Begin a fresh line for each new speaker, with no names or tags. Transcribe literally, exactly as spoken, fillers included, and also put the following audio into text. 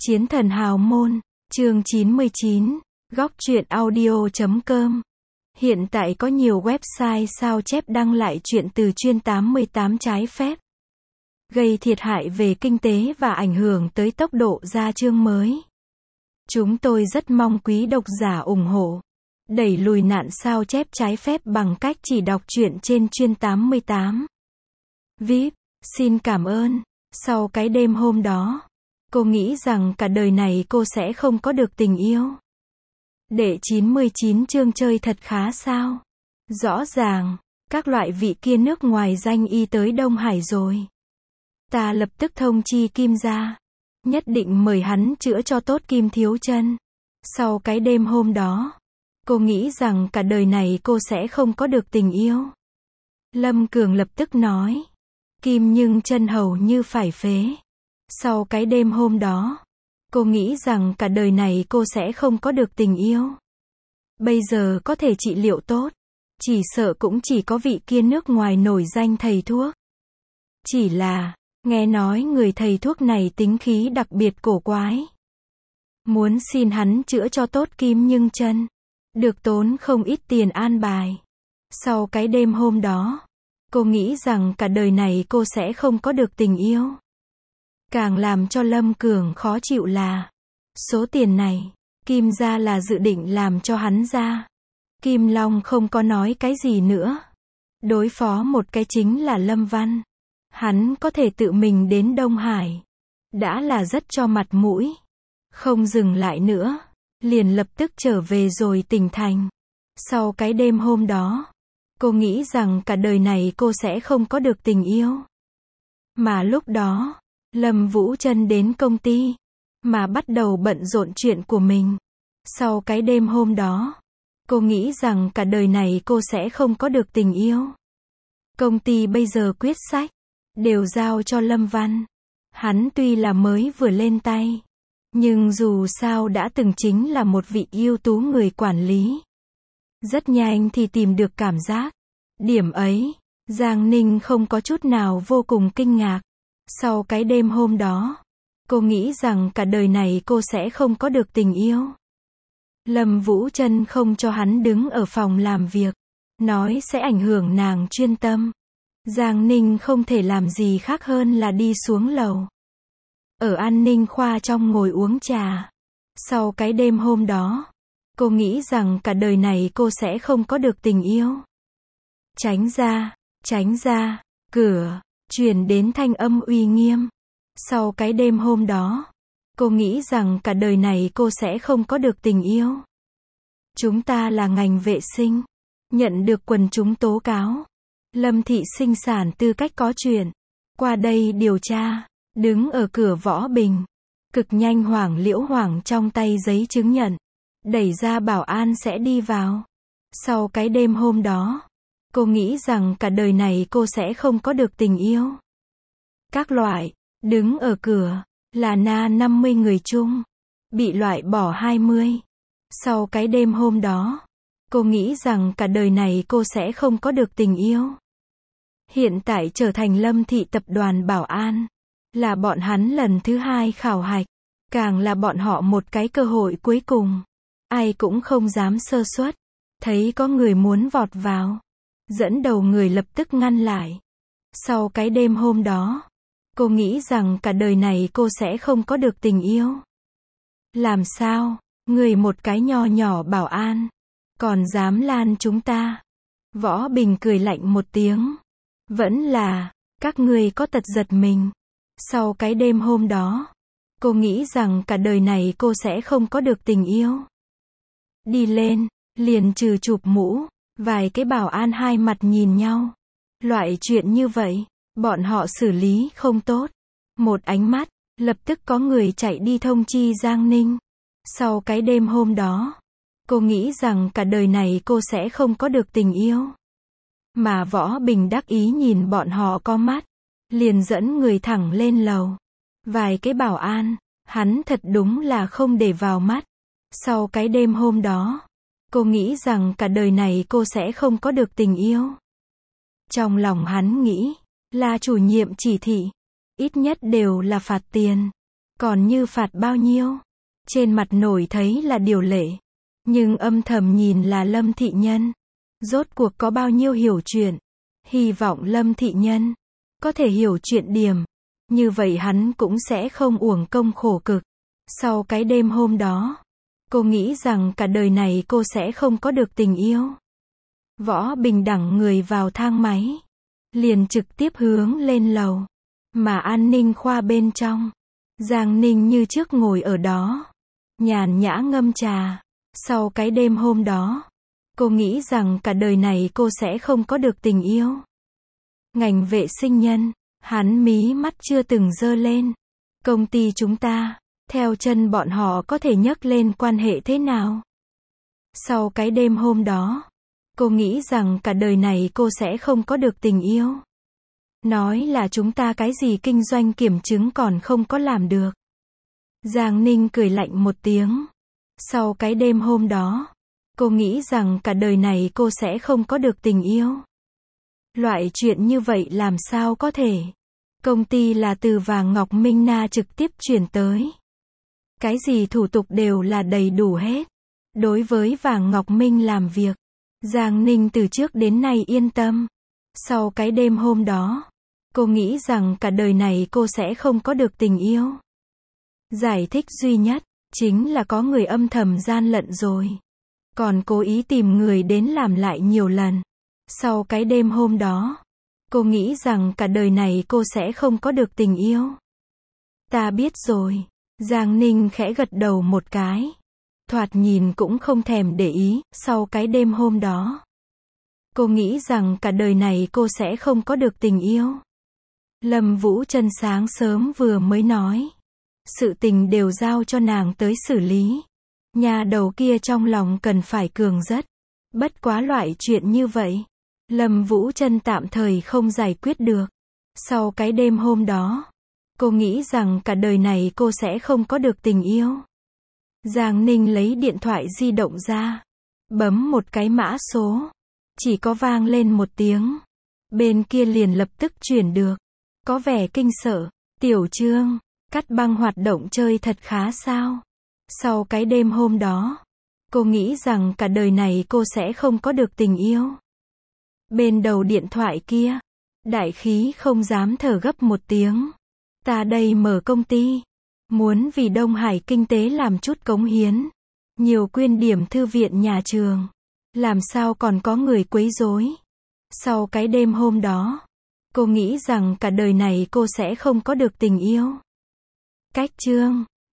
Chiến thần hào môn, chương chín mươi chín, góc truyện audio chấm com. Hiện tại có nhiều website sao chép đăng lại truyện từ chuyên tám mươi tám trái phép, gây thiệt hại về kinh tế và ảnh hưởng tới tốc độ ra chương mới. Chúng tôi rất mong quý độc giả ủng hộ, đẩy lùi nạn sao chép trái phép bằng cách chỉ đọc truyện trên chuyên tám mươi tám. vê i pê, xin cảm ơn. Sau cái đêm hôm đó, cô nghĩ rằng cả đời này cô sẽ không có được tình yêu. Đệ chín mươi chín chương chơi thật khá sao? Rõ ràng, các loại vị kia nước ngoài danh y tới Đông Hải rồi. Ta lập tức thông chi Kim gia, nhất định mời hắn chữa cho tốt Kim thiếu chân. Sau cái đêm hôm đó, cô nghĩ rằng cả đời này cô sẽ không có được tình yêu. Lâm Cường lập tức nói. Kim nhưng chân hầu như phải phế. Sau cái đêm hôm đó, cô nghĩ rằng cả đời này cô sẽ không có được tình yêu. Bây giờ có thể trị liệu tốt, chỉ sợ cũng chỉ có vị kia nước ngoài nổi danh thầy thuốc. Chỉ là, nghe nói người thầy thuốc này tính khí đặc biệt cổ quái. Muốn xin hắn chữa cho tốt Kim nhưng chân, được tốn không ít tiền an bài. Sau cái đêm hôm đó, cô nghĩ rằng cả đời này cô sẽ không có được tình yêu. Càng làm cho Lâm Cường khó chịu là, số tiền này, Kim gia là dự định làm cho hắn ra. Kim Long không có nói cái gì nữa. Đối phó một cái chính là Lâm Văn. Hắn có thể tự mình đến Đông Hải, đã là rất cho mặt mũi. Không dừng lại nữa, liền lập tức trở về rồi tỉnh thành. Sau cái đêm hôm đó, cô nghĩ rằng cả đời này cô sẽ không có được tình yêu. Mà lúc đó, Lâm Vũ Trân đến công ty, mà bắt đầu bận rộn chuyện của mình. Sau cái đêm hôm đó, cô nghĩ rằng cả đời này cô sẽ không có được tình yêu. Công ty bây giờ quyết sách, đều giao cho Lâm Văn. Hắn tuy là mới vừa lên tay, nhưng dù sao đã từng chính là một vị ưu tú người quản lý. Rất nhanh thì tìm được cảm giác. Điểm ấy, Giang Ninh không có chút nào vô cùng kinh ngạc. Sau cái đêm hôm đó, cô nghĩ rằng cả đời này cô sẽ không có được tình yêu. Lâm Vũ Trân không cho hắn đứng ở phòng làm việc, nói sẽ ảnh hưởng nàng chuyên tâm. Giang Ninh không thể làm gì khác hơn là đi xuống lầu. Ở an ninh khoa trong ngồi uống trà. Sau cái đêm hôm đó, cô nghĩ rằng cả đời này cô sẽ không có được tình yêu. Tránh ra, tránh ra, cửa, truyền đến thanh âm uy nghiêm. Sau cái đêm hôm đó, cô nghĩ rằng cả đời này cô sẽ không có được tình yêu. Chúng ta là ngành vệ sinh, nhận được quần chúng tố cáo. Lâm thị sinh sản tư cách có chuyện, qua đây điều tra, đứng ở cửa Võ Bình. Cực nhanh Hoàng Liễu Hoàng trong tay giấy chứng nhận, đẩy ra bảo an sẽ đi vào. Sau cái đêm hôm đó, cô nghĩ rằng cả đời này cô sẽ không có được tình yêu. Các loại, đứng ở cửa, là na năm mươi người chung, bị loại bỏ hai mươi. Sau cái đêm hôm đó, cô nghĩ rằng cả đời này cô sẽ không có được tình yêu. Hiện tại trở thành Lâm thị tập đoàn bảo an, là bọn hắn lần thứ hai khảo hạch, càng là bọn họ một cái cơ hội cuối cùng. Ai cũng không dám sơ suất, thấy có người muốn vọt vào, dẫn đầu người lập tức ngăn lại. Sau cái đêm hôm đó, cô nghĩ rằng cả đời này cô sẽ không có được tình yêu. Làm sao, người một cái nho nhỏ bảo an, còn dám lan chúng ta? Võ Bình cười lạnh một tiếng. Vẫn là, các ngươi có tật giật mình. Sau cái đêm hôm đó, cô nghĩ rằng cả đời này cô sẽ không có được tình yêu. Đi lên, liền trừ chụp mũ, vài cái bảo an hai mặt nhìn nhau. Loại chuyện như vậy, bọn họ xử lý không tốt. Một ánh mắt, lập tức có người chạy đi thông chi Giang Ninh. Sau cái đêm hôm đó, cô nghĩ rằng cả đời này cô sẽ không có được tình yêu. Mà Võ Bình đắc ý nhìn bọn họ có mắt, liền dẫn người thẳng lên lầu. Vài cái bảo an, hắn thật đúng là không để vào mắt. Sau cái đêm hôm đó, cô nghĩ rằng cả đời này cô sẽ không có được tình yêu. Trong lòng hắn nghĩ, là chủ nhiệm chỉ thị, ít nhất đều là phạt tiền. Còn như phạt bao nhiêu? Trên mặt nổi thấy là điều lệ. Nhưng âm thầm nhìn là Lâm Thị Nhân. Rốt cuộc có bao nhiêu hiểu chuyện. Hy vọng Lâm Thị Nhân có thể hiểu chuyện điểm. Như vậy hắn cũng sẽ không uổng công khổ cực. Sau cái đêm hôm đó, cô nghĩ rằng cả đời này cô sẽ không có được tình yêu. Võ Bình đẳng người vào thang máy. Liền trực tiếp hướng lên lầu. Mà an ninh khoa bên trong. Giang Ninh như trước ngồi ở đó. Nhàn nhã ngâm trà. Sau cái đêm hôm đó, cô nghĩ rằng cả đời này cô sẽ không có được tình yêu. Ngành vệ sinh nhân, hắn mí mắt chưa từng giơ lên. Công ty chúng ta, theo chân bọn họ có thể nhấc lên quan hệ thế nào? Sau cái đêm hôm đó, cô nghĩ rằng cả đời này cô sẽ không có được tình yêu. Nói là chúng ta cái gì kinh doanh kiểm chứng còn không có làm được. Giang Ninh cười lạnh một tiếng. Sau cái đêm hôm đó, cô nghĩ rằng cả đời này cô sẽ không có được tình yêu. Loại chuyện như vậy làm sao có thể? Công ty là từ Vàng Ngọc Minh Na trực tiếp chuyển tới. Cái gì thủ tục đều là đầy đủ hết. Đối với Vàng Ngọc Minh làm việc, Giang Ninh từ trước đến nay yên tâm. Sau cái đêm hôm đó, cô nghĩ rằng cả đời này cô sẽ không có được tình yêu. Giải thích duy nhất, chính là có người âm thầm gian lận rồi. Còn cố ý tìm người đến làm lại nhiều lần. Sau cái đêm hôm đó, cô nghĩ rằng cả đời này cô sẽ không có được tình yêu. Ta biết rồi. Giang Ninh khẽ gật đầu một cái. Thoạt nhìn cũng không thèm để ý. Sau cái đêm hôm đó, cô nghĩ rằng cả đời này cô sẽ không có được tình yêu. Lâm Vũ Trân sáng sớm vừa mới nói. Sự tình đều giao cho nàng tới xử lý. Nhà đầu kia trong lòng cần phải cường rất. Bất quá loại chuyện như vậy, Lâm Vũ Trân tạm thời không giải quyết được. Sau cái đêm hôm đó, cô nghĩ rằng cả đời này cô sẽ không có được tình yêu. Giang Ninh lấy điện thoại di động ra. Bấm một cái mã số. Chỉ có vang lên một tiếng. Bên kia liền lập tức chuyển được. Có vẻ kinh sợ. Tiểu Trương, Cắt Băng hoạt động chơi thật khá sao? Sau cái đêm hôm đó, cô nghĩ rằng cả đời này cô sẽ không có được tình yêu. Bên đầu điện thoại kia, đại khí không dám thở gấp một tiếng. Ta đây mở công ty, muốn vì Đông Hải kinh tế làm chút cống hiến. Nhiều quyên điểm thư viện nhà trường. Làm sao còn có người quấy rối. Sau cái đêm hôm đó, cô nghĩ rằng cả đời này cô sẽ không có được tình yêu. Cách chương